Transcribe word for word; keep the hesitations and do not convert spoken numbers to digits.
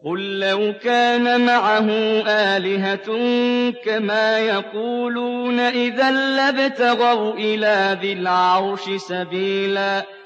قُل لَّوْ كَانَ مَعَهُ آلِهَةٌ كَمَا يَقُولُونَ إِذًا لَّابْتَغَوْا إِلَىٰ ذِي الْعَرْشِ سَبِيلًا